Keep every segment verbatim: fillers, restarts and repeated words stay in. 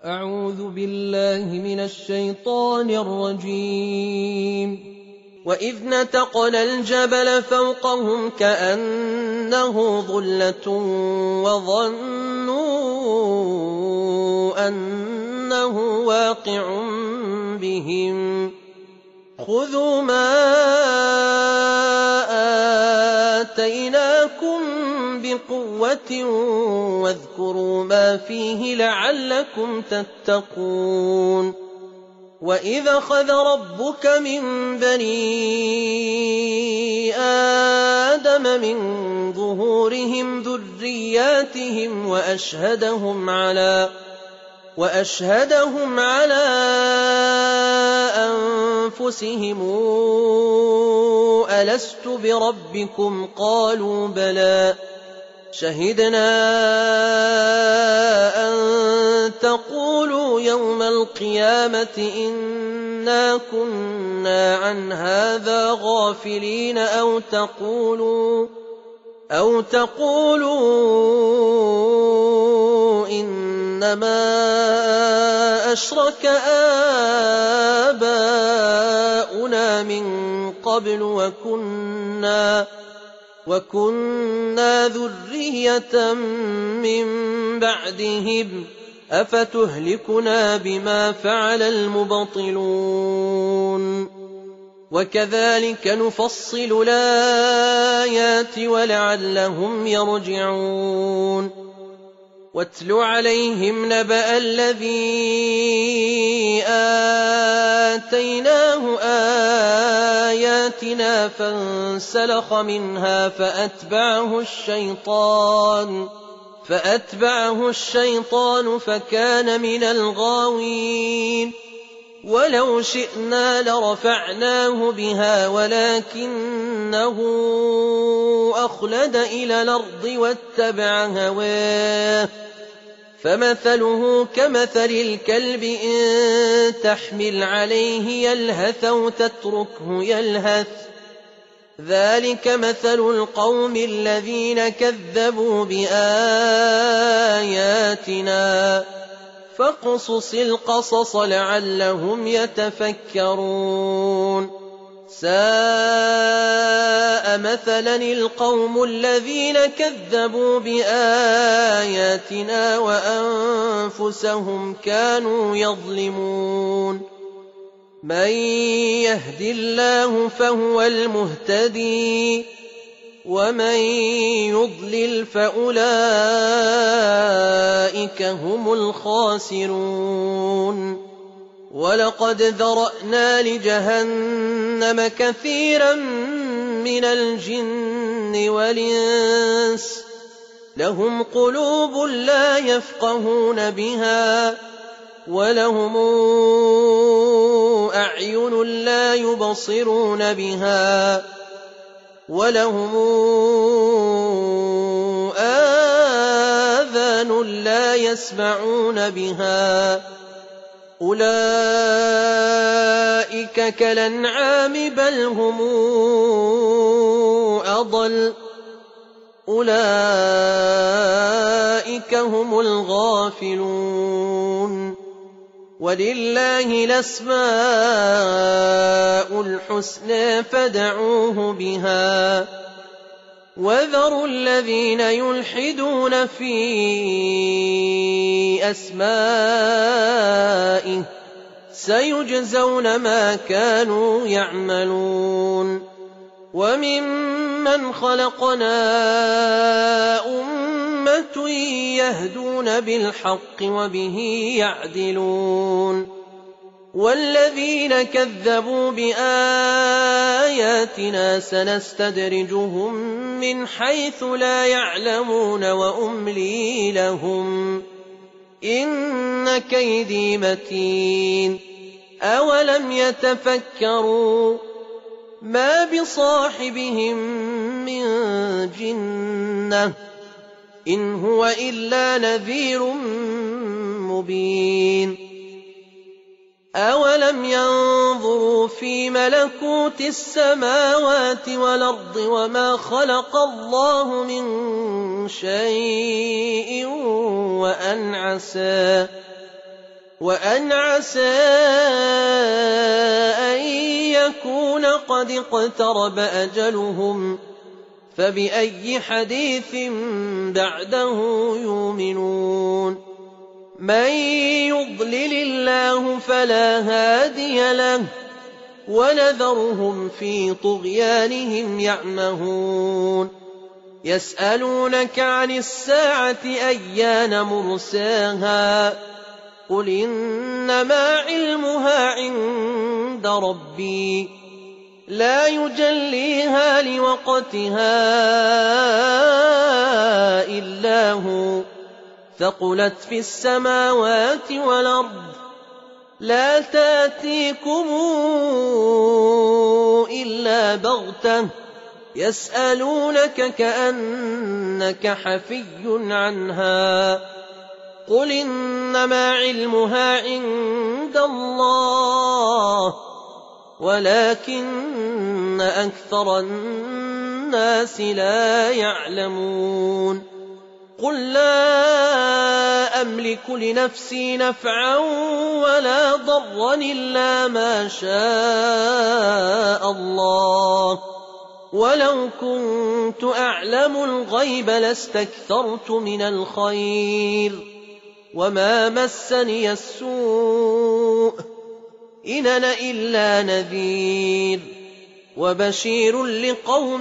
أعوذ بالله من الشيطان الرجيم وإذ نتقنا الجبل فوقهم كأنه ظلة وظنوا أنه واقع بهم خذوا ما آتيناكم بقوة واذكروا ما فيه لعلكم تتقون وإذ أخذ ربك من بني آدم من ظهورهم ذرياتهم وأشهدهم على وأشهدهم على أنفسهم ألست بربكم قالوا بلى شهدنا أن تقولوا يوم القيامة إنا كنا عن هذا غافلين أو تقولوا أو تقولوا إنما أشرك آباؤنا من قبل وكنا وكنا ذرية من بعدهم أفتهلكنا بما فعل المبطلون وكذلك نفصل الآيات ولعلهم يرجعون واتل عليهم نبأ الذي آتيناه آياتنا فانسلخ منها فأتبعه الشيطان فأتبعه الشيطان فكان من الغاوين ولو شئنا لرفعناه بها ولكنه أخلد إلى الأرض واتبع هواه فمثله كمثل الكلب إن تحمل عليه يلهث أو تتركه يلهث ذلك مثل القوم الذين كذبوا بآياتنا فاقصص القصص لعلهم يتفكرون ساء مثلا القوم الذين كذبوا بآياتنا وأنفسهم كانوا يظلمون من يهد الله فهو المهتدي ومن يضلل فأولئك هم الخاسرون ولقد ذرأنا لجهنم كثيرا من الجن والإنس لهم قلوب لا يفقهون بها ولهم أعين لا يبصرون بها ولهم آذان لا يسمعون بها أولئك كالأنعام بل هم أضل أولئك هم الغافلون ولله الأسماء الحسنى فادعوه بها وذروا الذين يلحدون في أسمائه سيجزون ما كانوا يعملون وممن خلقنا أمة يهدون بالحق وبه يعدلون والذين كذبوا بآياتنا سنستدرجهم من حيث لا يعلمون وأملي لهم إن كيدي متين أولم يتفكروا ما بصاحبهم من جنة إن هو إلا نذير مبين أولم ينظروا في ملكوت السماوات والأرض وما خلق الله من شيء وأن عسى وأن عسى أن يكون قد اقترب أجلهم فبأي حديث بعده يؤمنون من يضلل الله فلا هادي له ونذرهم في طغيانهم يعمهون يسألونك عن الساعة أيان مرساها قل إنما علمها عند ربي لا يجليها لوقتها إلا هو ثقلت في السماوات والأرض لا تأتيكم إلا بغتة يسألونك كأنك حفي عنها قل إنما علمها عند الله ولكن أكثر الناس لا يعلمون قل لا أملك لنفسي نفعا ولا ضرا إلا ما شاء الله ولو كنت أعلم الغيب لاستكثرت من الخير وما مسني السوء إن أنا إلا نذير وبشير لقوم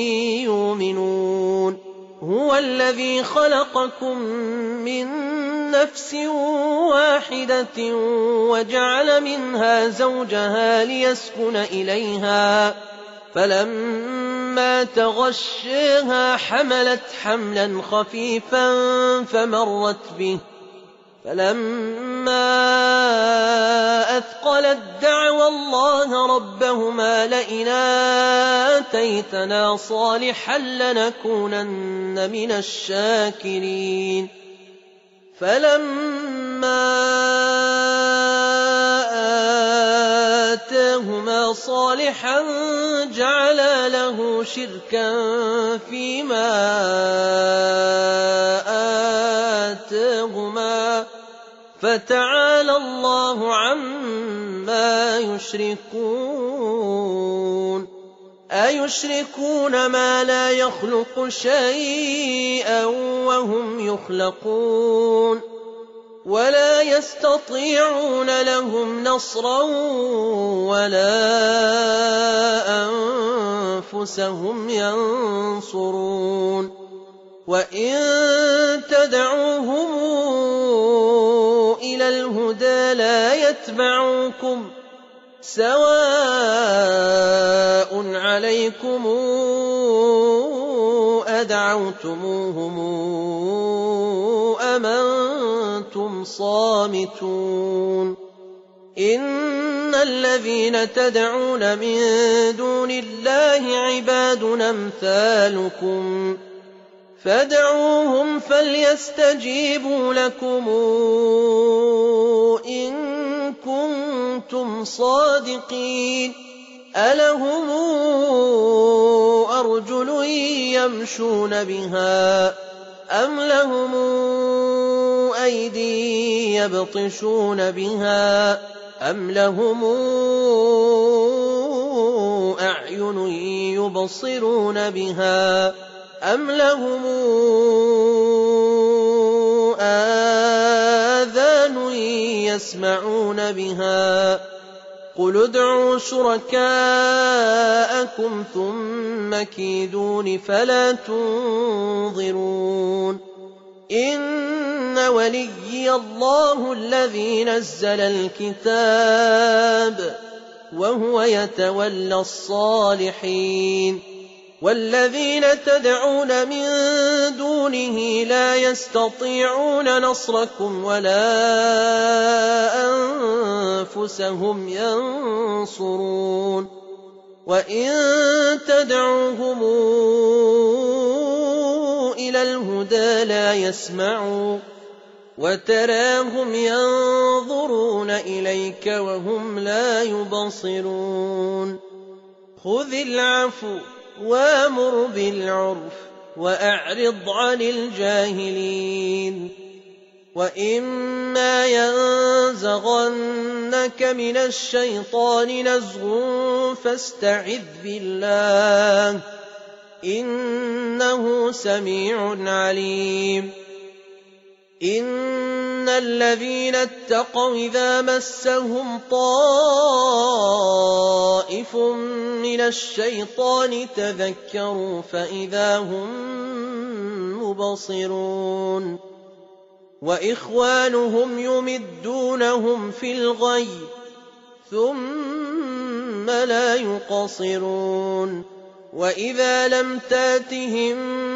يؤمنون هو الذي خلقكم من نفس واحدة وجعل منها زوجها ليسكن إليها فلما تغشاها حملت حملا خفيفا فمرت به فلما أثقلت دعوا الله ربهما لئن آتيتنا صالحا لنكونن من الشاكرين فلما آتاهما صالحا جعلا له شركا فيما آتاهما فتعالى الله عما يشركون أيشركون ما لا يخلق شيئا وهم يخلقون ولا يستطيعون لهم نصرا ولا أنفسهم ينصرون وإن تدعوهم إلى الهدى لا يتبعوكم سواء عليكم أدعوتموهم أم أنتم صامتون إن الذين تدعون من دون الله عباد أمثالكم فادعوهم فليستجيبوا لكم إن كنتم صادقين ألهم أرجل يمشون بها أم لهم أيدي يبطشون بها أم لهم أعين يبصرون بها أم لهم آذان يسمعون بها قل ادعوا شركاءكم ثم كيدون فلا تنظرون إن وليي الله الذي نزل الكتاب وهو يتولى الصالحين والذين تدعون من دونه لا يستطيعون نصركم ولا أنفسهم ينصرون وإن تدعوهم إلى الهدى لا يسمعوا وتراهم ينظرون إليك وهم لا يبصرون خذ العفو وامر بالعرف وأعرض عن الجاهلين وإما ينزغنك ينزغنك من الشيطان نزغ فاستعذ بالله إنه سميع عليم إن الذين اتقوا إذا مسهم طائف من الشيطان تذكروا فإذا هم مبصرون وإخوانهم يمدونهم في الغي ثم لا يقصرون وإذا لم تاتهم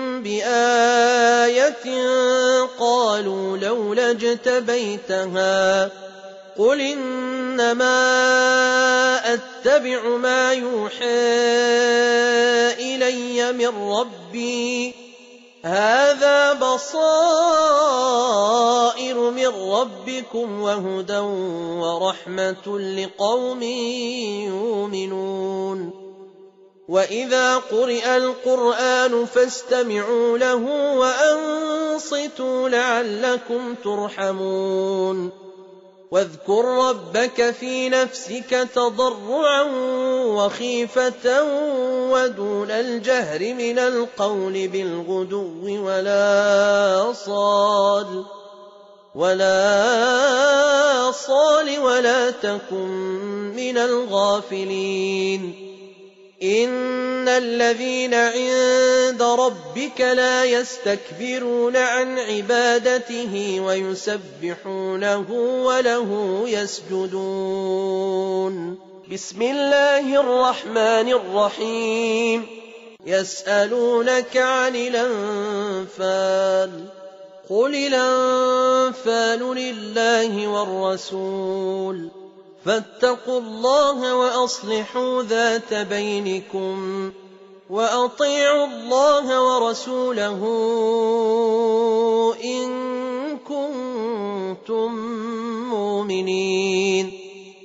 بآية قالوا لولا اجتبيتها قل إنما أتبع ما يوحى إلي من ربي هذا بصائر من ربكم وهدى ورحمة لقوم يؤمنون وإذا قرئ القرآن فاستمعوا له وأنصتوا لعلكم ترحمون واذكر ربك في نفسك تضرعا وخيفة ودون الجهر من القول بالغدو ولا صال ولا صال ولا تكن من الغافلين إن الذين عند ربك لا يستكبرون عن عبادته ويسبحونه وله يسجدون بسم الله الرحمن الرحيم يسألونك عن الأنفال قل الأنفال لله والرسول فاتقوا الله وأصلحوا ذات بينكم وأطيعوا الله ورسوله إن كنتم مؤمنين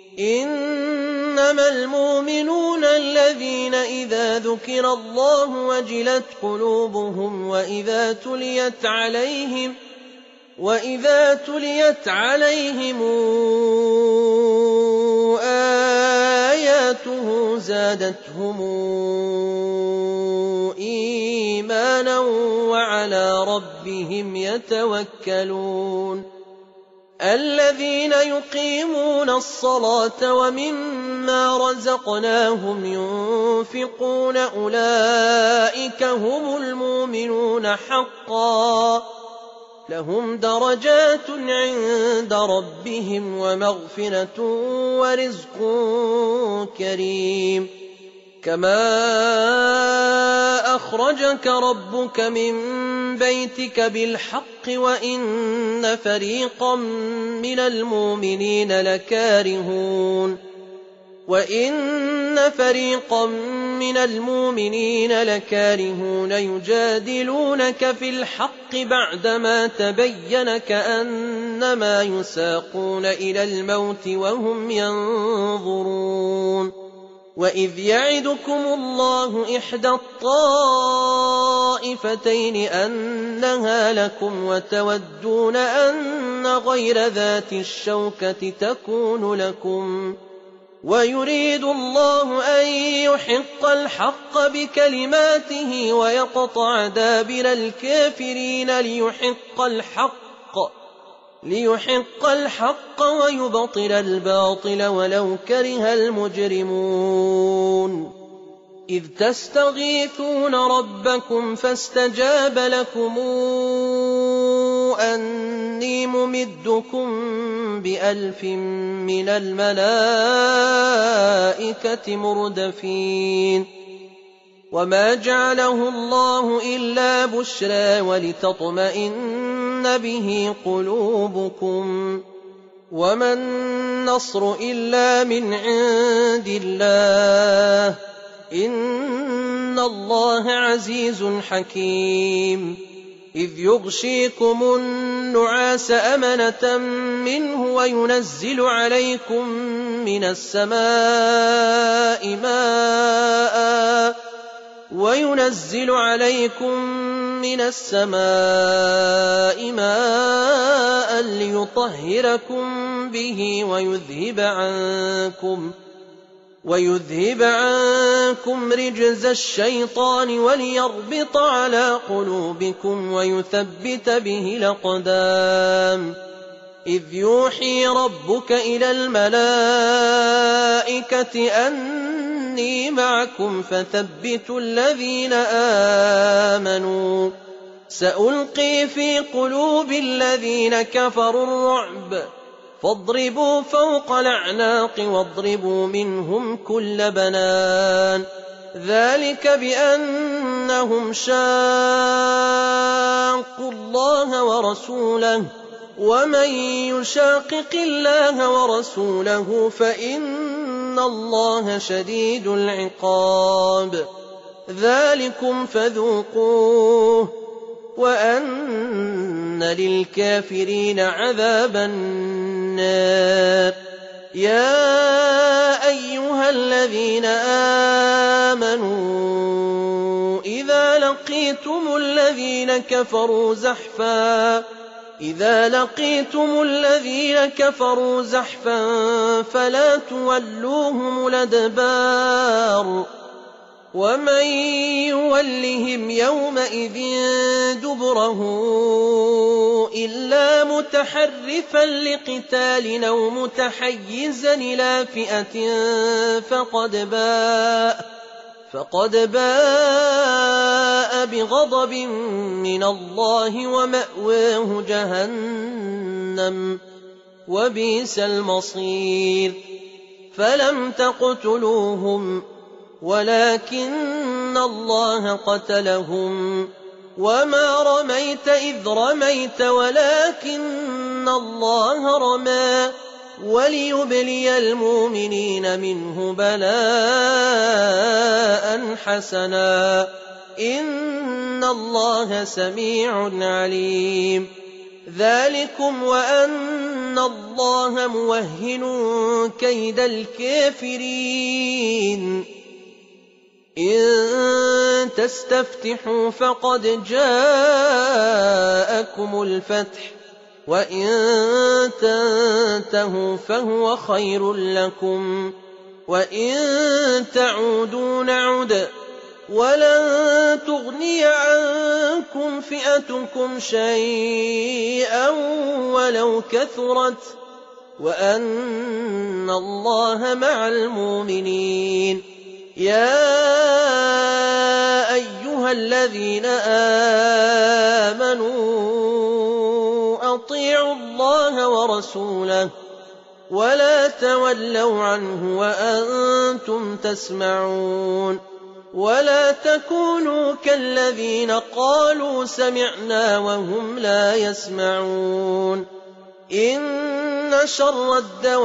إنما المؤمنون الذين إذا ذكر الله وجلت قلوبهم وإذا تليت عليهم وإذا تليت عليهم آياته زادتهم إيمانا وعلى ربهم يتوكلون الذين يقيمون الصلاة ومما رزقناهم ينفقون أولئك هم المؤمنون حقا لهم درجات عند ربهم ومغفرة ورزق كريم كما أخرجك ربك من بيتك بالحق وإن فريقا من المؤمنين لكارهون وإن فريقا من المؤمنين لكارهون يجادلونك في الحق بعدما تبين كأنما يساقون إلى الموت وهم ينظرون وإذ يعدكم الله إحدى الطائفتين أنها لكم وتودون أن غير ذات الشوكة تكون لكم ويريد الله أن يحق الحق بكلماته ويقطع دابر الكافرين ليحق الحق ليحق الحق ويبطل الباطل ولو كره المجرمون إذ تستغيثون ربكم فاستجاب لكم أني ممدكم بألف من الملائكة مردفين وما جعله الله إلا بشرى ولتطمئن به قلوبكم وما النصر إلا من عند الله إن الله عزيز حكيم إذ يغشيكم النعاس أمنة منه وينزل عليكم من السماء ماء وينزل عليكم من السماء ماء ليطهركم به ويذهب عنكم ويذهب عنكم رجز الشيطان وليربط على قلوبكم ويثبت به الأقدام إذ يوحي ربك إلى الملائكة أني معكم فثبتوا الذين آمنوا سألقي في قلوب الذين كفروا الرعب فاضربوا فوق الأعناق واضربوا منهم كل بنان ذلك بأنهم شاقوا الله ورسوله ومن يشاقق الله ورسوله فإن الله شديد العقاب ذلكم فذوقوه وأن للكافرين عذاب النار يا أيها الذين آمنوا إذا لقيتم الذين كفروا زحفا إذا لقيتم الذين كفروا زحفا فلا تولوهم الأدبار ومن يولهم يومئذ دبره إلا متحرفا لقتال أو متحيزا إلى فئة فقد باء فقد باء بغضب من الله ومأواه جهنم وبئس المصير فلم تقتلوهم ولكن الله قتلهم وما رميت إذ رميت ولكن الله رمى وليبلي المؤمنين منه بلاء حسنا إن الله سميع عليم ذلكم وأن الله موهن كيد الكافرين إن تستفتحوا فقد جاءكم الفتح وإن تنتهوا فهو خير لكم وإن تعودوا نعد ولن تغني عنكم فئتكم شيئا ولو كثرت وأن الله مع المؤمنين يا أيها الذين آمنوا أطيعوا الله ورسوله ولا تولوا عنه وأنتم تسمعون ولا تكونوا كالذين قالوا سمعنا وهم لا يسمعون إن شر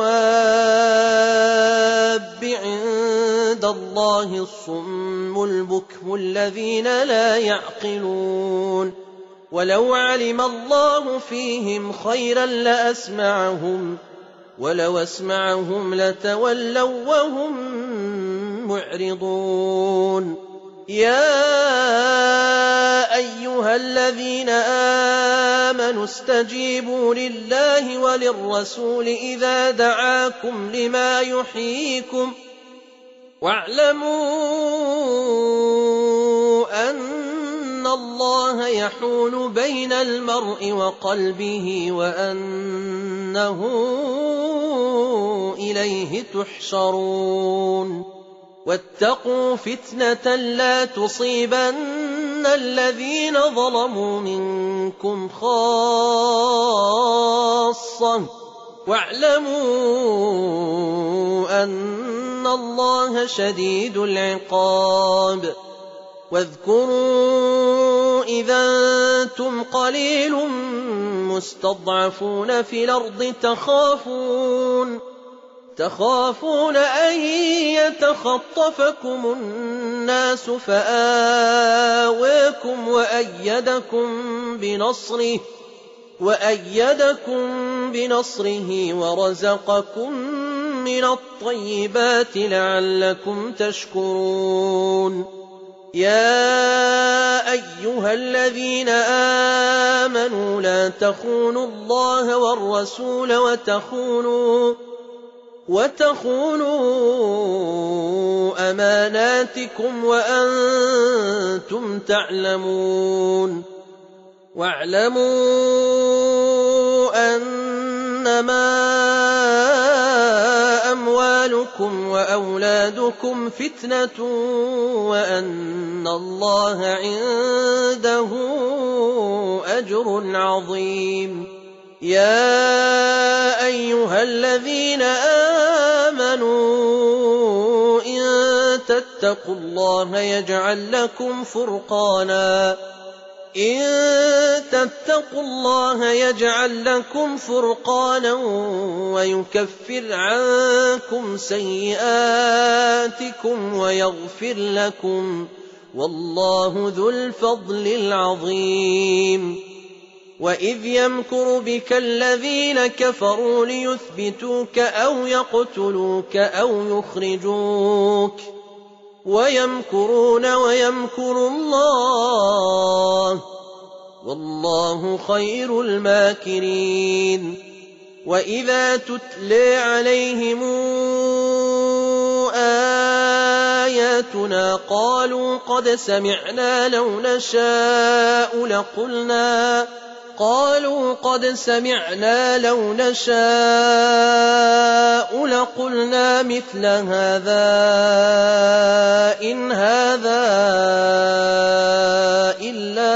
الدواب عند الله الصم البكم الذين لا يعقلون ولو علم الله فيهم خيرا لأسمعهم ولو أسمعهم لتولوا وهم معرضون يا أيها الذين آمنوا استجيبوا لله وللرسول إذا دعاكم لما يحييكم واعلموا أن الله يحول بين المرء وقلبه وأنه إليه تحشرون واتقوا فتنة لا تصيبن الذين ظلموا منكم خاصة واعلموا أن الله شديد العقاب واذكروا إذا أنتم قليل مستضعفون في الأرض تخافون تخافون أن يتخطفكم الناس فآواكم وأيدكم بنصره وأيدكم بنصره ورزقكم من الطيبات لعلكم تشكرون يا أيها الذين آمنوا لا تخونوا الله والرسول وتخونوا وتخونوا أماناتكم وأنتم تعلمون واعلموا أنما أموالكم وأولادكم فتنة وأن الله عنده أجر عظيم يا أيها الذين آمنوا إن تتقوا الله يجعل لكم فرقانا إن تتقوا الله يجعل لكم فرقانا ويكفر عنكم سيئاتكم ويغفر لكم والله ذو الفضل العظيم وإذ يمكر بك الذين كفروا ليثبتوك أو يقتلوك أو يخرجوك ويمكرون ويمكر الله والله خير الماكرين وإذا تتلى عليهم آياتنا قالوا قد سمعنا لو نشاء لقلنا قالوا قد سمعنا لو نشاء لقلنا مثل هذا إن هذا إلا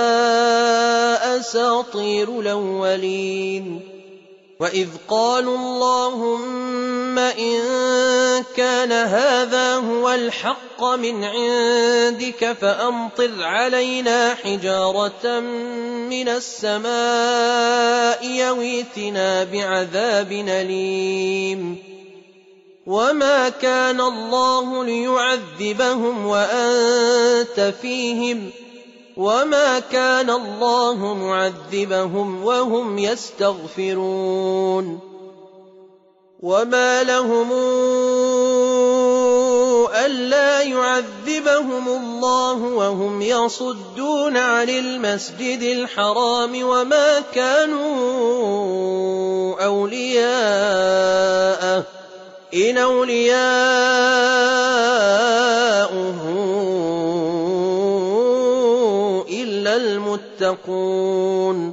أساطير الأولين وإذ قالوا اللهم إن كان هذا هو الحق من عندك فأمطر علينا حجارة من السماء يويتنا بعذاب أليم وما كان الله ليعذبهم وأنت فيهم وما كان الله معذبهم وهم يستغفرون وما لهم ألا يعذبهم الله وهم يصدون عن المسجد الحرام وما كانوا أولياءه إن أولياؤه إلا المتقون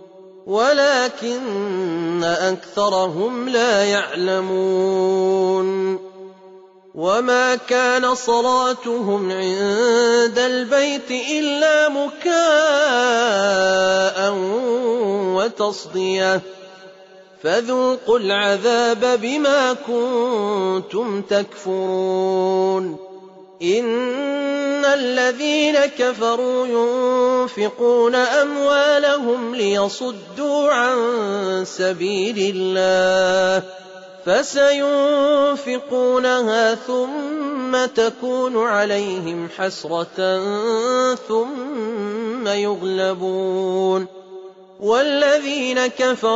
ولكن أكثرهم لا يعلمون وما كان صلاتهم عند البيت إلا مكاء وتصدية فذوقوا العذاب بما كنتم تكفرون إن الذين كفروا ينفقون أموالهم ليصدوا عن سبيل الله فسينفقونها ثم تكون عليهم حسرة ثم يغلبون والذين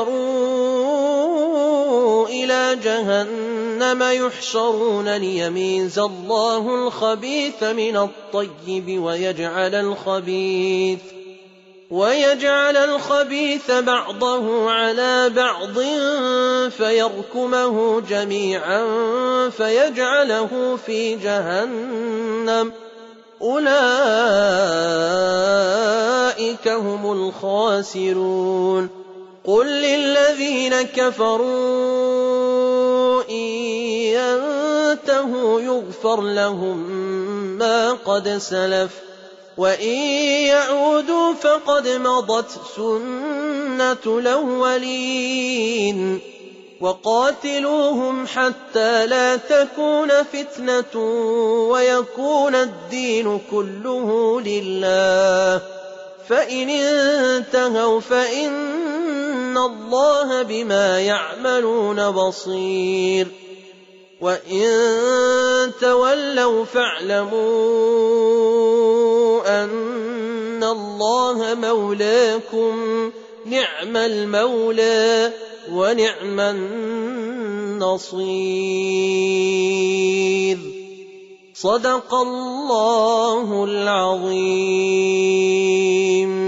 كفروا إلى جهنم يحشرون ليميز الله الخبيث من الطيب ويجعل الخبيث ويجعل الخبيث بعضه على بعض فيركمه جميعا فيجعله في جهنم أولئك هم الخاسرون قل للذين كفروا إن ينتهوا يغفر لهم ما قد سلف وإن يعودوا فقد مضت سنة الأولين وقاتلوهم حتى لا تكون فتنة ويكون الدين كله لله فإن انتهوا فإن الله بما يعملون بصير وإن تولوا فاعلموا أن الله مولاكم نعم المولى ونعم النصير صدق الله العظيم.